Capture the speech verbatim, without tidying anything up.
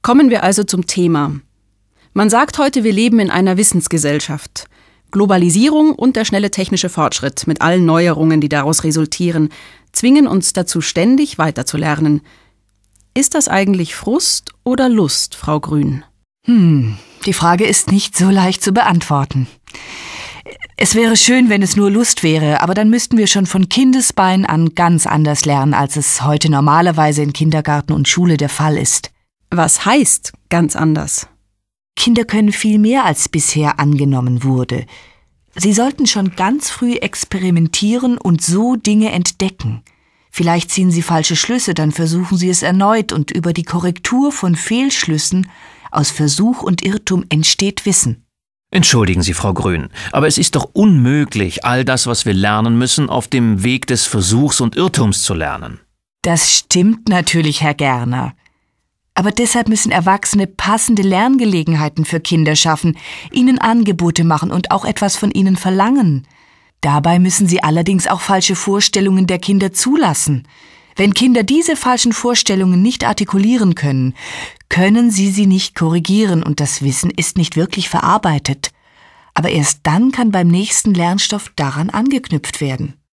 Kommen wir also zum Thema. Man sagt heute, wir leben in einer Wissensgesellschaft. Globalisierung und der schnelle technische Fortschritt mit allen Neuerungen, die daraus resultieren, zwingen uns dazu, ständig weiterzulernen. Ist das eigentlich Frust oder Lust, Frau Grün? Hm, die Frage ist nicht so leicht zu beantworten. Es wäre schön, wenn es nur Lust wäre, aber dann müssten wir schon von Kindesbein an ganz anders lernen, als es heute normalerweise in Kindergarten und Schule der Fall ist. Was heißt ganz anders? Kinder können viel mehr, als bisher angenommen wurde. Sie sollten schon ganz früh experimentieren und so Dinge entdecken. Vielleicht ziehen sie falsche Schlüsse, dann versuchen sie es erneut und über die Korrektur von Fehlschlüssen aus Versuch und Irrtum entsteht Wissen. Entschuldigen Sie, Frau Grün, aber es ist doch unmöglich, all das, was wir lernen müssen, auf dem Weg des Versuchs und Irrtums zu lernen. Das stimmt natürlich, Herr Gerner. Aber deshalb müssen Erwachsene passende Lerngelegenheiten für Kinder schaffen, ihnen Angebote machen und auch etwas von ihnen verlangen. Dabei müssen sie allerdings auch falsche Vorstellungen der Kinder zulassen. Wenn Kinder diese falschen Vorstellungen nicht artikulieren können, können sie sie nicht korrigieren und das Wissen ist nicht wirklich verarbeitet. Aber erst dann kann beim nächsten Lernstoff daran angeknüpft werden.